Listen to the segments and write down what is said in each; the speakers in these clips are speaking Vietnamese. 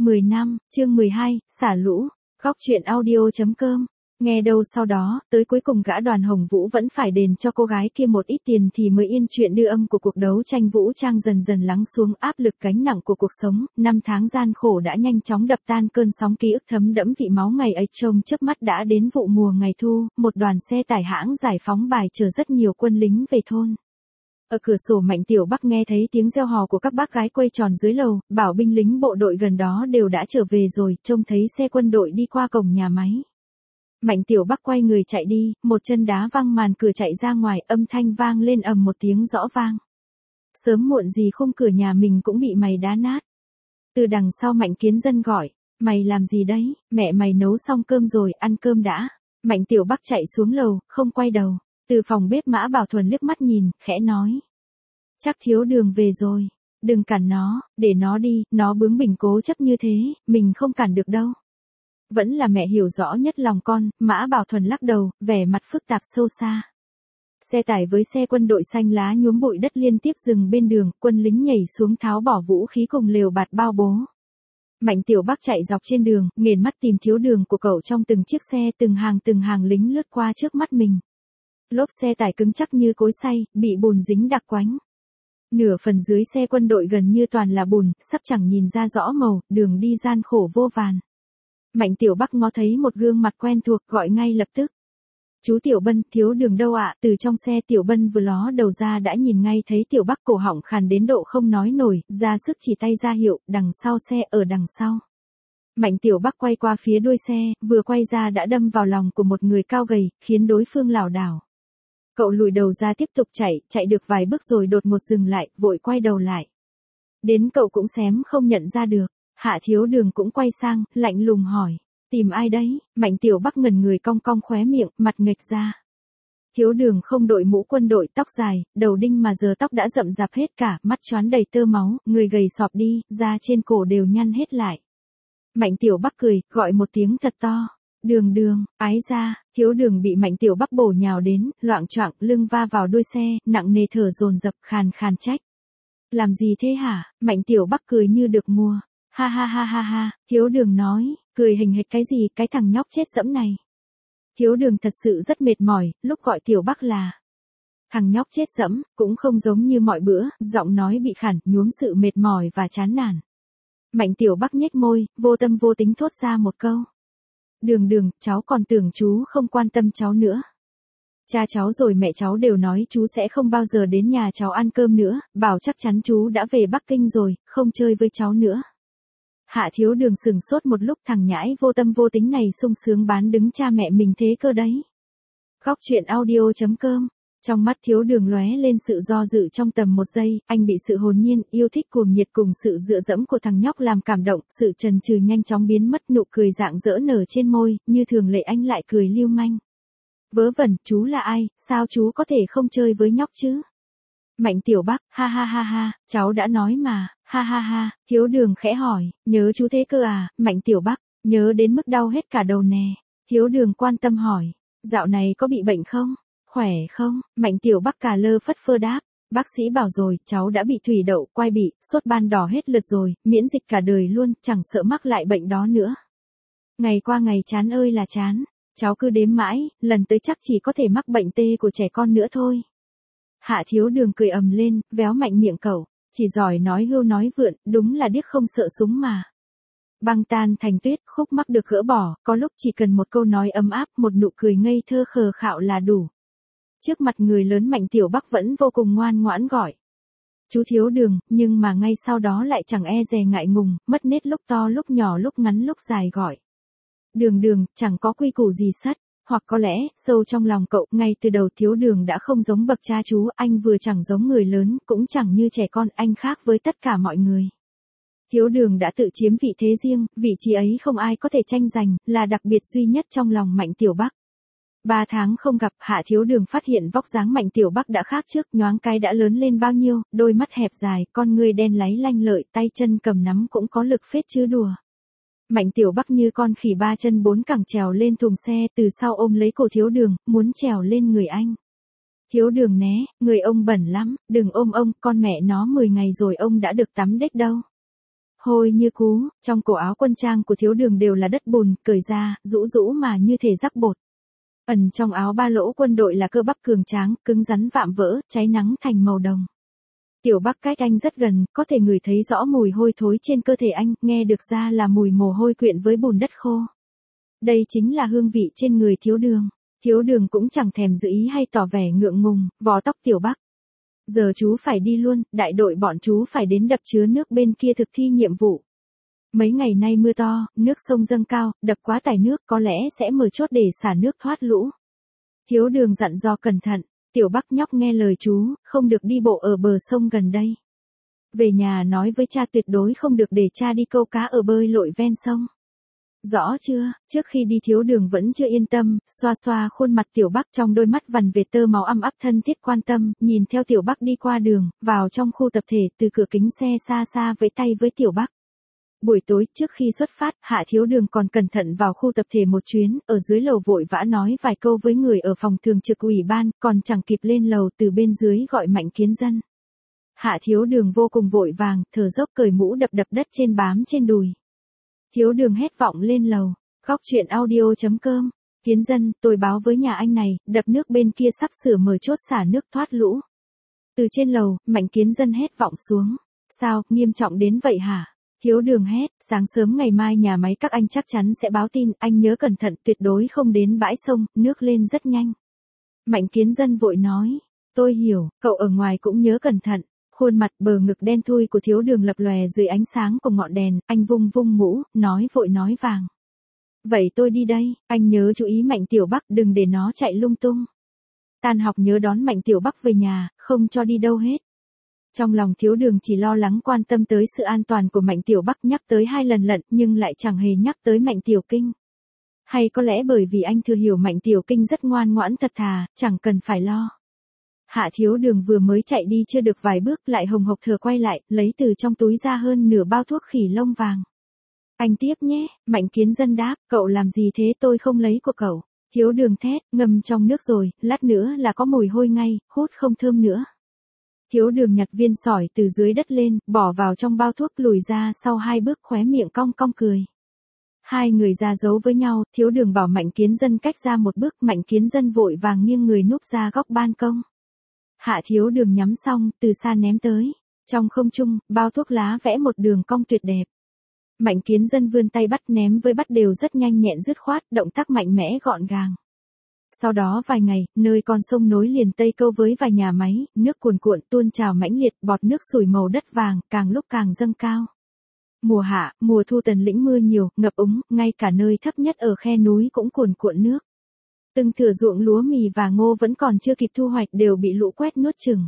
10 năm, chương 12, xả lũ, góc truyện audio.com. Nghe đâu sau đó, tới cuối cùng gã Đoàn Hồng Vũ vẫn phải đền cho cô gái kia một ít tiền thì mới yên chuyện đưa âm của cuộc đấu tranh vũ trang dần dần lắng xuống áp lực gánh nặng của cuộc sống, 5 tháng gian khổ đã nhanh chóng đập tan cơn sóng ký ức thấm đẫm vị máu ngày ấy trông chớp mắt đã đến vụ mùa ngày thu, một đoàn xe tải hãng giải phóng bài chở rất nhiều quân lính về thôn. Ở cửa sổ Mạnh Tiểu Bắc nghe thấy tiếng reo hò của các bác gái quây tròn dưới lầu, bảo binh lính bộ đội gần đó đều đã trở về rồi, trông thấy xe quân đội đi qua cổng nhà máy. Mạnh Tiểu Bắc quay người chạy đi, một chân đá văng màn cửa chạy ra ngoài, âm thanh vang lên ầm một tiếng rõ vang. Sớm muộn gì khung cửa nhà mình cũng bị mày đá nát. Từ đằng sau Mạnh Kiến Dân gọi, mày làm gì đấy, mẹ mày nấu xong cơm rồi, ăn cơm đã. Mạnh Tiểu Bắc chạy xuống lầu, không quay đầu. Từ phòng bếp Mã Bảo Thuần liếc mắt nhìn, khẽ nói. Chắc Thiếu Đường về rồi, đừng cản nó, để nó đi, nó bướng bỉnh cố chấp như thế, mình không cản được đâu. Vẫn là mẹ hiểu rõ nhất lòng con, Mã Bảo Thuần lắc đầu, vẻ mặt phức tạp sâu xa. Xe tải với xe quân đội xanh lá nhuốm bụi đất liên tiếp dừng bên đường, quân lính nhảy xuống tháo bỏ vũ khí cùng lều bạt bao bố. Mạnh Tiểu Bắc chạy dọc trên đường, nghển mắt tìm Thiếu Đường của cậu trong từng chiếc xe, từng hàng lính lướt qua trước mắt mình. Lốp xe tải cứng chắc như cối xay, bị bùn dính đặc quánh. Nửa phần dưới xe quân đội gần như toàn là bùn, sắp chẳng nhìn ra rõ màu, đường đi gian khổ vô vàn. Mạnh Tiểu Bắc ngó thấy một gương mặt quen thuộc, gọi ngay lập tức. Chú Tiểu Bân, Thiếu Đường đâu ạ? Từ trong xe Tiểu Bân vừa ló đầu ra đã nhìn ngay thấy Tiểu Bắc cổ họng khàn đến độ không nói nổi, ra sức chỉ tay ra hiệu, đằng sau xe, ở đằng sau. Mạnh Tiểu Bắc quay qua phía đuôi xe, vừa quay ra đã đâm vào lòng của một người cao gầy, khiến đối phương lảo đảo. Cậu lùi đầu ra tiếp tục chạy được vài bước rồi đột ngột dừng lại, vội quay đầu lại. Đến cậu cũng xém không nhận ra được. Hạ Thiếu Đường cũng quay sang, lạnh lùng hỏi. Tìm ai đấy? Mạnh Tiểu Bắc ngẩn người cong cong khóe miệng, mặt nghệch ra. Thiếu Đường không đội mũ quân đội, tóc dài, đầu đinh mà giờ tóc đã rậm rạp hết cả, mắt choán đầy tơ máu, người gầy sọp đi, da trên cổ đều nhăn hết lại. Mạnh Tiểu Bắc cười, gọi một tiếng thật to. Đường Đường, ái ra. Thiếu Đường bị Mạnh Tiểu Bắc bổ nhào đến, loạng choạng, lưng va vào đuôi xe, nặng nề thở dồn dập, khàn khàn trách. Làm gì thế hả? Mạnh Tiểu Bắc cười như được mua. Ha ha ha ha ha, Thiếu Đường nói, cười hình hệt cái gì, cái thằng nhóc chết dẫm này. Thiếu Đường thật sự rất mệt mỏi, lúc gọi Tiểu Bắc là thằng nhóc chết dẫm, cũng không giống như mọi bữa, giọng nói bị khản, nhuốm sự mệt mỏi và chán nản. Mạnh Tiểu Bắc nhếch môi, vô tâm vô tính thốt ra một câu. Đường, cháu còn tưởng chú không quan tâm cháu nữa. Cha cháu rồi mẹ cháu đều nói chú sẽ không bao giờ đến nhà cháu ăn cơm nữa, bảo chắc chắn chú đã về Bắc Kinh rồi, không chơi với cháu nữa. Hạ Thiếu Đường sừng sốt một lúc, thằng nhãi vô tâm vô tính này sung sướng bán đứng cha mẹ mình thế cơ đấy. Góc truyện audio.com. Trong mắt Thiếu Đường lóe lên sự do dự trong tầm một giây, anh bị sự hồn nhiên, yêu thích cuồng nhiệt cùng sự dựa dẫm của thằng nhóc làm cảm động, sự chần chừ nhanh chóng biến mất, nụ cười rạng rỡ nở trên môi, như thường lệ anh lại cười lưu manh. Vớ vẩn, chú là ai, sao chú có thể không chơi với nhóc chứ? Mạnh Tiểu Bắc, ha ha ha ha, cháu đã nói mà, ha ha ha. Thiếu Đường khẽ hỏi, nhớ chú thế cơ à? Mạnh Tiểu Bắc, nhớ đến mức đau hết cả đầu nè. Thiếu Đường quan tâm hỏi, dạo này có bị bệnh không? Khỏe không? Mạnh Tiểu Bắc cà lơ phất phơ đáp, bác sĩ bảo rồi, cháu đã bị thủy đậu, quai bị, sốt ban đỏ hết lượt rồi, miễn dịch cả đời luôn, chẳng sợ mắc lại bệnh đó nữa. Ngày qua ngày chán ơi là chán, cháu cứ đếm mãi, lần tới chắc chỉ có thể mắc bệnh tê của trẻ con nữa thôi. Hạ Thiếu Đường cười ầm lên, véo mạnh miệng cậu, chỉ giỏi nói hưu nói vượn, đúng là điếc không sợ súng mà. Băng tan thành tuyết, khúc mắc được gỡ bỏ, có lúc chỉ cần một câu nói ấm áp, một nụ cười ngây thơ khờ khạo là đủ. Trước mặt người lớn Mạnh Tiểu Bắc vẫn vô cùng ngoan ngoãn gọi. Chú Thiếu Đường, nhưng mà ngay sau đó lại chẳng e dè ngại ngùng, mất nết lúc to lúc nhỏ lúc ngắn lúc dài gọi. Đường, chẳng có quy củ gì sắt. Hoặc có lẽ, sâu trong lòng cậu, ngay từ đầu Thiếu Đường đã không giống bậc cha chú, anh vừa chẳng giống người lớn, cũng chẳng như trẻ con, anh khác với tất cả mọi người. Thiếu Đường đã tự chiếm vị thế riêng, vị trí ấy không ai có thể tranh giành, là đặc biệt duy nhất trong lòng Mạnh Tiểu Bắc. 3 tháng không gặp, Hạ Thiếu Đường phát hiện vóc dáng Mạnh Tiểu Bắc đã khác trước, nhoáng cái đã lớn lên bao nhiêu, đôi mắt hẹp dài, con người đen láy lanh lợi, tay chân cầm nắm cũng có lực phết chứ đùa. Mạnh Tiểu Bắc như con khỉ 3 chân 4 cẳng trèo lên thùng xe, từ sau ôm lấy cổ Thiếu Đường, muốn trèo lên người anh. Thiếu Đường né, người ông bẩn lắm, đừng ôm ông, con mẹ nó 10 ngày rồi ông đã được tắm đếch đâu. hôi như cú, trong cổ áo quân trang của thiếu đường đều là đất bùn, cởi ra, rũ rũ mà như thể rắc bột. Ẩn trong áo ba lỗ quân đội là cơ bắp cường tráng, cứng rắn vạm vỡ, cháy nắng thành màu đồng. Tiểu Bắc cách anh rất gần, có thể ngửi thấy rõ mùi hôi thối trên cơ thể anh, nghe được ra là mùi mồ hôi quyện với bùn đất khô. Đây chính là hương vị trên người thiếu đường. Thiếu đường cũng chẳng thèm giữ ý hay tỏ vẻ ngượng ngùng, vò tóc Tiểu Bắc. Giờ chú phải đi luôn, đại đội bọn chú phải đến đập chứa nước bên kia thực thi nhiệm vụ. Mấy ngày nay mưa to, nước sông dâng cao, đập quá tải nước có lẽ sẽ mở chốt để xả nước thoát lũ. Thiếu đường dặn dò cẩn thận, Tiểu Bắc nhóc nghe lời chú, không được đi bộ ở bờ sông gần đây. Về nhà nói với cha tuyệt đối không được để cha đi câu cá ở bơi lội ven sông. Rõ chưa? Trước khi đi thiếu đường vẫn chưa yên tâm, xoa xoa khuôn mặt Tiểu Bắc trong đôi mắt vằn vệt tơ máu ăm áp thân thiết quan tâm, nhìn theo Tiểu Bắc đi qua đường, vào trong khu tập thể từ cửa kính xe xa xa vẫy tay với Tiểu Bắc. Buổi tối trước khi xuất phát, Hạ Thiếu Đường còn cẩn thận vào khu tập thể một chuyến, ở dưới lầu vội vã nói vài câu với người ở phòng thường trực ủy ban, còn chẳng kịp lên lầu từ bên dưới gọi Mạnh Kiến Dân. Hạ Thiếu Đường vô cùng vội vàng, thở dốc cởi mũ đập đập đất trên bám trên đùi. Thiếu Đường hét vọng lên lầu, góc chuyện audio.com. Kiến Dân, tôi báo với nhà anh này, đập nước bên kia sắp sửa mở chốt xả nước thoát lũ. Từ trên lầu, Mạnh Kiến Dân hét vọng xuống. Sao, nghiêm trọng đến vậy hả? Thiếu Đường hét, sáng sớm ngày mai nhà máy các anh chắc chắn sẽ báo tin, anh nhớ cẩn thận, tuyệt đối không đến bãi sông, nước lên rất nhanh. Mạnh Kiến Dân vội nói, tôi hiểu, cậu ở ngoài cũng nhớ cẩn thận. Khuôn mặt bờ ngực đen thui của Thiếu Đường lập lòe dưới ánh sáng của ngọn đèn, anh vung vung mũ, nói vội nói vàng. Vậy tôi đi đây, anh nhớ chú ý Mạnh Tiểu Bắc đừng để nó chạy lung tung. Tan học nhớ đón Mạnh Tiểu Bắc về nhà, không cho đi đâu hết. Trong lòng Thiếu Đường chỉ lo lắng quan tâm tới sự an toàn của Mạnh Tiểu Bắc, nhắc tới 2 lần lận nhưng lại chẳng hề nhắc tới Mạnh Tiểu Kinh. Hay có lẽ bởi vì anh thừa hiểu Mạnh Tiểu Kinh rất ngoan ngoãn thật thà, chẳng cần phải lo. Hạ Thiếu Đường vừa mới chạy đi chưa được vài bước lại hồng hộc thở quay lại, lấy từ trong túi ra hơn nửa bao thuốc khỉ lông vàng. Anh tiếp nhé, Mạnh Kiến Dân đáp, cậu làm gì thế tôi không lấy của cậu. Thiếu Đường thét, ngâm trong nước rồi, lát nữa là có mùi hôi ngay, hút không thơm nữa. Thiếu Đường nhặt viên sỏi từ dưới đất lên, bỏ vào trong bao thuốc lùi ra sau 2 bước khóe miệng cong cong cười. Hai người ra giấu với nhau, Thiếu Đường bảo Mạnh Kiến Dân cách ra một bước, Mạnh Kiến Dân vội vàng nghiêng người núp ra góc ban công. Hạ Thiếu Đường nhắm xong, từ xa ném tới. Trong không trung, bao thuốc lá vẽ một đường cong tuyệt đẹp. Mạnh Kiến Dân vươn tay bắt ném với bắt đều rất nhanh nhẹn dứt khoát, động tác mạnh mẽ gọn gàng. Sau đó vài ngày, nơi con sông nối liền Tây Câu với vài nhà máy, nước cuồn cuộn tuôn trào mãnh liệt, bọt nước sủi màu đất vàng, càng lúc càng dâng cao. Mùa hạ, mùa thu Tần Lĩnh mưa nhiều, ngập úng, ngay cả nơi thấp nhất ở khe núi cũng cuồn cuộn nước. Từng thửa ruộng lúa mì và ngô vẫn còn chưa kịp thu hoạch đều bị lũ quét nuốt chửng.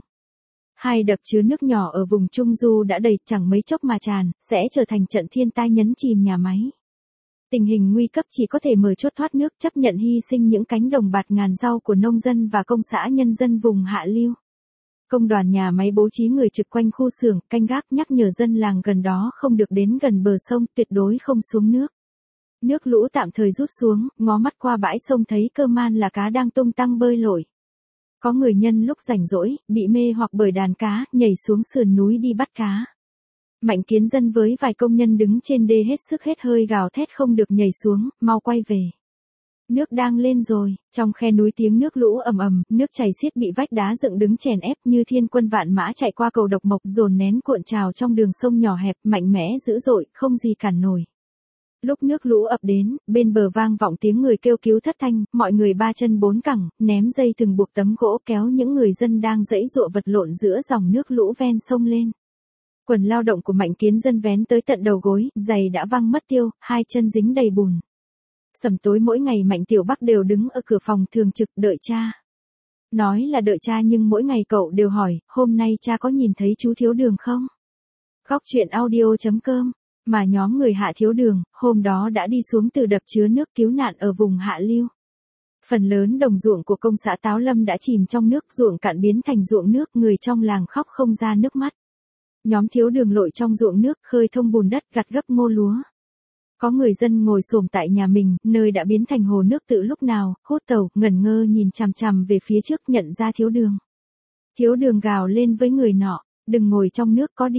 2 đập chứa nước nhỏ ở vùng Trung Du đã đầy chẳng mấy chốc mà tràn, sẽ trở thành trận thiên tai nhấn chìm nhà máy. Tình hình nguy cấp chỉ có thể mở chốt thoát nước, chấp nhận hy sinh những cánh đồng bạt ngàn rau của nông dân và công xã nhân dân vùng hạ lưu. Công đoàn nhà máy bố trí người trực quanh khu xưởng, canh gác nhắc nhở dân làng gần đó không được đến gần bờ sông, tuyệt đối không xuống nước. Nước lũ tạm thời rút xuống, ngó mắt qua bãi sông thấy cơ man là cá đang tung tăng bơi lội. Có người nhân lúc rảnh rỗi, bị mê hoặc bởi đàn cá, nhảy xuống sườn núi đi bắt cá. Mạnh Kiến Dân với vài công nhân đứng trên đê hết sức hết hơi gào thét không được nhảy xuống, mau quay về. Nước đang lên rồi, trong khe núi tiếng nước lũ ầm ầm, nước chảy xiết bị vách đá dựng đứng chèn ép như thiên quân vạn mã chạy qua cầu độc mộc dồn nén cuộn trào trong đường sông nhỏ hẹp, mạnh mẽ dữ dội, không gì cản nổi. Lúc nước lũ ập đến, bên bờ vang vọng tiếng người kêu cứu thất thanh, mọi người 3 chân 4 cẳng, ném dây thừng buộc tấm gỗ kéo những người dân đang giãy giụa vật lộn giữa dòng nước lũ ven sông lên. Quần lao động của Mạnh Kiến Dân vén tới tận đầu gối, giày đã văng mất tiêu, 2 chân dính đầy bùn. Sầm tối mỗi ngày Mạnh Tiểu Bắc đều đứng ở cửa phòng thường trực đợi cha. Nói là đợi cha nhưng mỗi ngày cậu đều hỏi, hôm nay cha có nhìn thấy chú Thiếu Đường không? Góc chuyện audio.com. Mà nhóm người Hạ Thiếu Đường, hôm đó đã đi xuống từ đập chứa nước cứu nạn ở vùng hạ lưu. Phần lớn đồng ruộng của công xã Táo Lâm đã chìm trong nước, ruộng cạn biến thành ruộng nước, người trong làng khóc không ra nước mắt. Nhóm Thiếu Đường lội trong ruộng nước, khơi thông bùn đất, gặt gấp ngô lúa. Có người dân ngồi xổm tại nhà mình, nơi đã biến thành hồ nước tự lúc nào, hốt tàu, ngẩn ngơ nhìn chằm chằm về phía trước nhận ra Thiếu Đường. Thiếu Đường gào lên với người nọ, đừng ngồi trong nước có đỉa.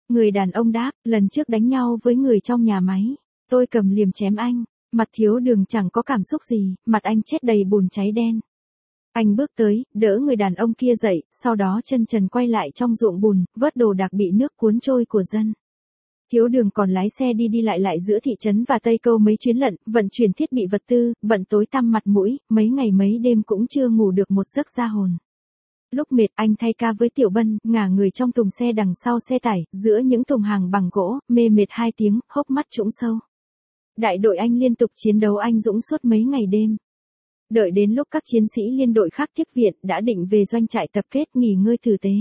Người đàn ông đáp, lần trước đánh nhau với người trong nhà máy. Tôi cầm liềm chém anh. Mặt Thiếu Đường chẳng có cảm xúc gì, mặt anh chết đầy bùn cháy đen. Anh bước tới, đỡ người đàn ông kia dậy, sau đó chân trần quay lại trong ruộng bùn, vớt đồ đạc bị nước cuốn trôi của dân. Thiếu Đường còn lái xe đi đi lại lại giữa thị trấn và Tây Câu mấy chuyến lận, vận chuyển thiết bị vật tư, bận tối tăm mặt mũi, mấy ngày mấy đêm cũng chưa ngủ được một giấc ra hồn. Lúc mệt anh thay ca với Tiểu Bân, ngả người trong thùng xe đằng sau xe tải, giữa những thùng hàng bằng gỗ, mê mệt 2 tiếng, hốc mắt trũng sâu. Đại đội anh liên tục chiến đấu anh dũng suốt mấy ngày đêm. Đợi đến lúc các chiến sĩ liên đội khác tiếp viện đã định về doanh trại tập kết nghỉ ngơi tử tế.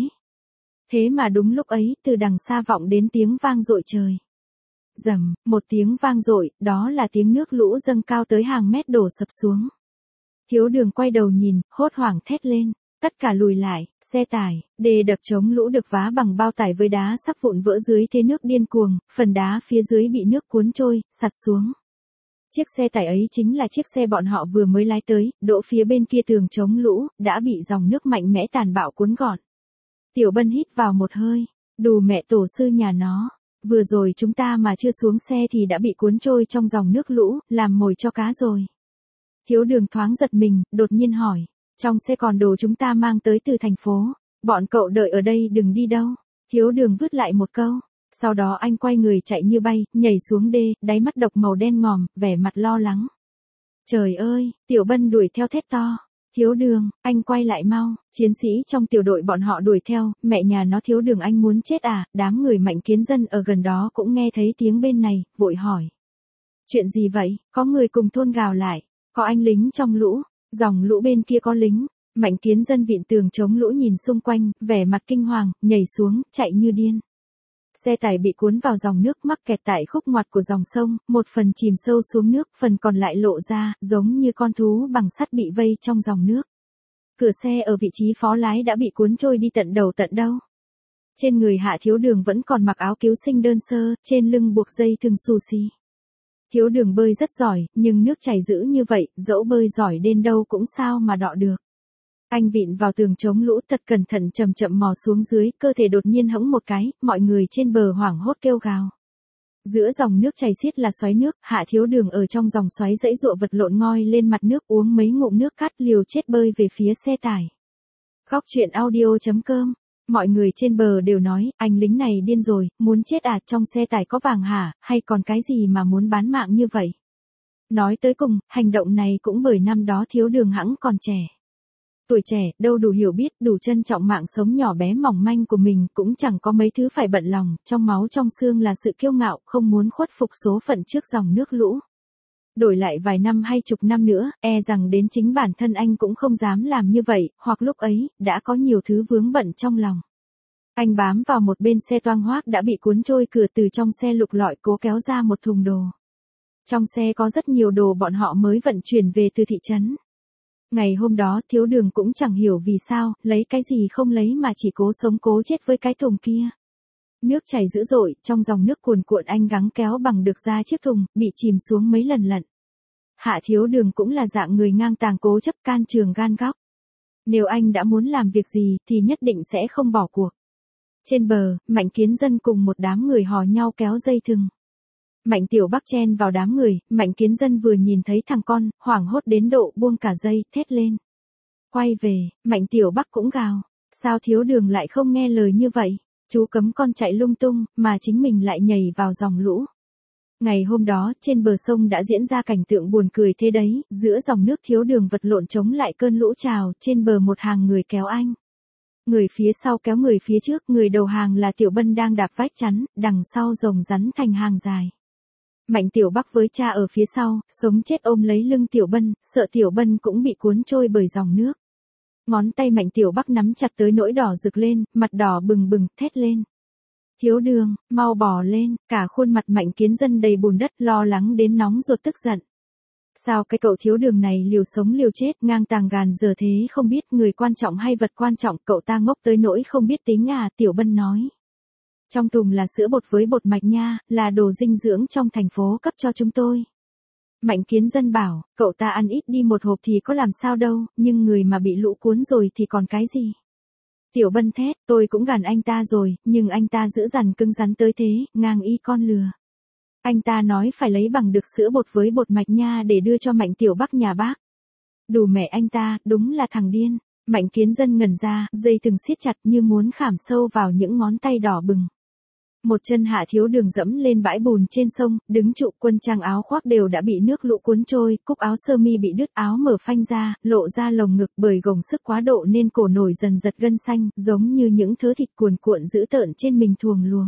Thế mà đúng lúc ấy, từ đằng xa vọng đến tiếng vang dội trời. Rầm, một tiếng vang dội, đó là tiếng nước lũ dâng cao tới hàng mét đổ sập xuống. Thiếu Đường quay đầu nhìn, hốt hoảng thét lên. Tất cả lùi lại, xe tải, đê đập chống lũ được vá bằng bao tải với đá sắp vụn vỡ dưới thế nước điên cuồng, phần đá phía dưới bị nước cuốn trôi, sạt xuống. Chiếc xe tải ấy chính là chiếc xe bọn họ vừa mới lái tới, đỗ phía bên kia tường chống lũ, đã bị dòng nước mạnh mẽ tàn bạo cuốn gọn. Tiểu Bân hít vào một hơi, đù mẹ tổ sư nhà nó, vừa rồi chúng ta mà chưa xuống xe thì đã bị cuốn trôi trong dòng nước lũ, làm mồi cho cá rồi. Thiếu Đường thoáng giật mình, đột nhiên hỏi. Trong xe còn đồ chúng ta mang tới từ thành phố. Bọn cậu đợi ở đây đừng đi đâu. Thiếu Đường vứt lại một câu. Sau đó anh quay người chạy như bay, nhảy xuống đê, đáy mắt độc màu đen ngòm, vẻ mặt lo lắng. Trời ơi, Tiểu Bân đuổi theo thét to. Thiếu Đường, anh quay lại mau. Chiến sĩ trong tiểu đội bọn họ đuổi theo, mẹ nhà nó Thiếu Đường anh muốn chết à. Đám người Mạnh Kiến Dân ở gần đó cũng nghe thấy tiếng bên này, vội hỏi. Chuyện gì vậy? Có người cùng thôn gào lại. Có anh lính trong lũ. Dòng lũ bên kia có lính. Mạnh Kiến Dân vịn tường chống lũ nhìn xung quanh, vẻ mặt kinh hoàng, nhảy xuống, chạy như điên. Xe tải bị cuốn vào dòng nước mắc kẹt tại khúc ngoặt của dòng sông, một phần chìm sâu xuống nước, phần còn lại lộ ra, giống như con thú bằng sắt bị vây trong dòng nước. Cửa xe ở vị trí phó lái đã bị cuốn trôi đi tận đầu tận đâu. Trên người Hạ Thiếu Đường vẫn còn mặc áo cứu sinh đơn sơ, trên lưng buộc dây thừng xù xì. Thiếu Đường bơi rất giỏi, nhưng nước chảy dữ như vậy, dẫu bơi giỏi đến đâu cũng sao mà đọ được. Anh vịn vào tường chống lũ thật cẩn thận chậm chậm mò xuống dưới, cơ thể đột nhiên hẫng một cái, mọi người trên bờ hoảng hốt kêu gào. Giữa dòng nước chảy xiết là xoáy nước, Hạ Thiếu Đường ở trong dòng xoáy dãy dụa vật lộn ngoi lên mặt nước uống mấy ngụm nước cát liều chết bơi về phía xe tải. Góc truyện audio.com. Mọi người trên bờ đều nói, anh lính này điên rồi, muốn chết à, trong xe tải có vàng hả, hay còn cái gì mà muốn bán mạng như vậy. Nói tới cùng, hành động này cũng bởi năm đó Thiếu Đường hẵng còn trẻ. Tuổi trẻ, đâu đủ hiểu biết, đủ trân trọng mạng sống nhỏ bé mỏng manh của mình, cũng chẳng có mấy thứ phải bận lòng, trong máu trong xương là sự kiêu ngạo, không muốn khuất phục số phận trước dòng nước lũ. Đổi lại vài năm hay chục năm nữa, e rằng đến chính bản thân anh cũng không dám làm như vậy, hoặc lúc ấy, đã có nhiều thứ vướng bận trong lòng. Anh bám vào một bên xe toang hoác đã bị cuốn trôi, cửa từ trong xe lục lọi cố kéo ra một thùng đồ. Trong xe có rất nhiều đồ bọn họ mới vận chuyển về từ thị trấn. Ngày hôm đó Thiếu Đường cũng chẳng hiểu vì sao, lấy cái gì không lấy mà chỉ cố sống cố chết với cái thùng kia. Nước chảy dữ dội, trong dòng nước cuồn cuộn anh gắng kéo bằng được ra chiếc thùng, bị chìm xuống mấy lần lận. Hạ Thiếu Đường cũng là dạng người ngang tàng cố chấp can trường gan góc. Nếu anh đã muốn làm việc gì thì nhất định sẽ không bỏ cuộc. Trên bờ, Mạnh Kiến Dân cùng một đám người hò nhau kéo dây thừng. Mạnh Tiểu Bắc chen vào đám người, Mạnh Kiến Dân vừa nhìn thấy thằng con, hoảng hốt đến độ buông cả dây, thét lên. Quay về, Mạnh Tiểu Bắc cũng gào. Sao Thiếu Đường lại không nghe lời như vậy? Chú cấm con chạy lung tung, mà chính mình lại nhảy vào dòng lũ. Ngày hôm đó, trên bờ sông đã diễn ra cảnh tượng buồn cười thế đấy, giữa dòng nước Thiếu Đường vật lộn chống lại cơn lũ trào, trên bờ một hàng người kéo anh. Người phía sau kéo người phía trước, người đầu hàng là Tiểu Bân đang đạp vách chắn, đằng sau rồng rắn thành hàng dài. Mạnh Tiểu Bắc với cha ở phía sau, sống chết ôm lấy lưng Tiểu Bân, sợ Tiểu Bân cũng bị cuốn trôi bởi dòng nước. Ngón tay Mạnh Tiểu Bắc nắm chặt tới nỗi đỏ rực lên, mặt đỏ bừng bừng, thét lên. Thiếu Đường, mau bỏ lên, cả khuôn mặt Mạnh Kiến Dân đầy bùn đất, lo lắng đến nóng ruột tức giận. Sao cái cậu Thiếu Đường này liều sống liều chết, ngang tàng gàn giờ thế không biết người quan trọng hay vật quan trọng, cậu ta ngốc tới nỗi không biết tính à, Tiểu Bân nói. Trong thùng là sữa bột với bột mạch nha, là đồ dinh dưỡng trong thành phố cấp cho chúng tôi. Mạnh Kiến Dân bảo, cậu ta ăn ít đi một hộp thì có làm sao đâu, nhưng người mà bị lũ cuốn rồi thì còn cái gì. Tiểu Bân thét, tôi cũng gàn anh ta rồi, nhưng anh ta giữ dằn cứng rắn tới thế, ngang y con lừa. Anh ta nói phải lấy bằng được sữa bột với bột mạch nha để đưa cho Mạnh Tiểu Bắc nhà bác. Đủ mẹ anh ta, đúng là thằng điên. Mạnh Kiến Dân ngẩn ra, dây thừng siết chặt như muốn khảm sâu vào những ngón tay đỏ bừng. Một chân Hạ Thiếu Đường dẫm lên bãi bùn trên sông, đứng trụ, quân trang áo khoác đều đã bị nước lũ cuốn trôi, cúc áo sơ mi bị đứt, áo mở phanh ra, lộ ra lồng ngực, bởi gồng sức quá độ nên cổ nổi dần giật gân xanh, giống như những thớ thịt cuồn cuộn dữ tợn trên mình thuồng luồng.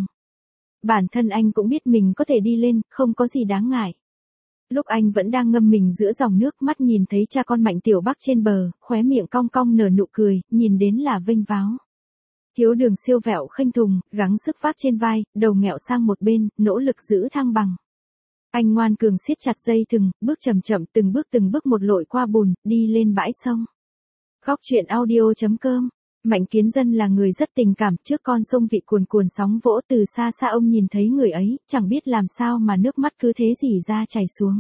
Bản thân anh cũng biết mình có thể đi lên, không có gì đáng ngại. Lúc anh vẫn đang ngâm mình giữa dòng nước, mắt nhìn thấy cha con Mạnh Tiểu Bắc trên bờ, khóe miệng cong cong nở nụ cười, nhìn đến là vênh váo. Thiếu Đường siêu vẹo khênh thùng, gắng sức vác trên vai, đầu nghẹo sang một bên, nỗ lực giữ thăng bằng. Anh ngoan cường siết chặt dây thừng, bước chậm chậm từng bước một lội qua bùn, đi lên bãi sông. Góc truyện audio.com. Mạnh Kiến Dân là người rất tình cảm, trước con sông vị cuồn cuồn sóng vỗ, từ xa xa ông nhìn thấy người ấy, chẳng biết làm sao mà nước mắt cứ thế rỉ ra chảy xuống.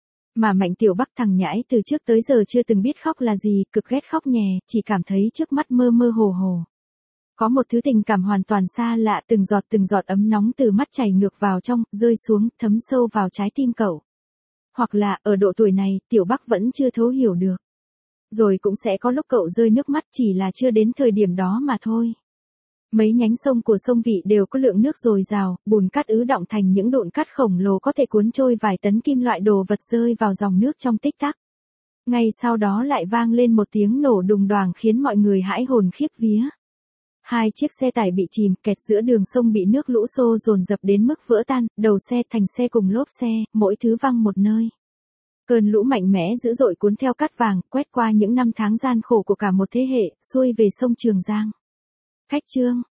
Mà Mạnh Tiểu Bắc thằng nhãi từ trước tới giờ chưa từng biết khóc là gì, cực ghét khóc nhè, chỉ cảm thấy trước mắt mơ mơ hồ hồ. Có một thứ tình cảm hoàn toàn xa lạ, từng giọt ấm nóng từ mắt chảy ngược vào trong, rơi xuống, thấm sâu vào trái tim cậu. Hoặc là, ở độ tuổi này, Tiểu Bắc vẫn chưa thấu hiểu được. Rồi cũng sẽ có lúc cậu rơi nước mắt, chỉ là chưa đến thời điểm đó mà thôi. Mấy nhánh sông của sông Vị đều có lượng nước dồi dào, bùn cát ứ đọng thành những đụn cát khổng lồ có thể cuốn trôi vài tấn kim loại đồ vật rơi vào dòng nước trong tích tắc. Ngay sau đó lại vang lên một tiếng nổ đùng đoàng khiến mọi người hãi hồn khiếp vía. 2 chiếc xe tải bị chìm kẹt giữa đường sông, bị nước lũ xô dồn dập đến mức vỡ tan, đầu xe, thành xe cùng lốp xe, mỗi thứ văng một nơi. Cơn lũ mạnh mẽ dữ dội cuốn theo cát vàng, quét qua những năm tháng gian khổ của cả một thế hệ, xuôi về sông Trường Giang. Khách chương.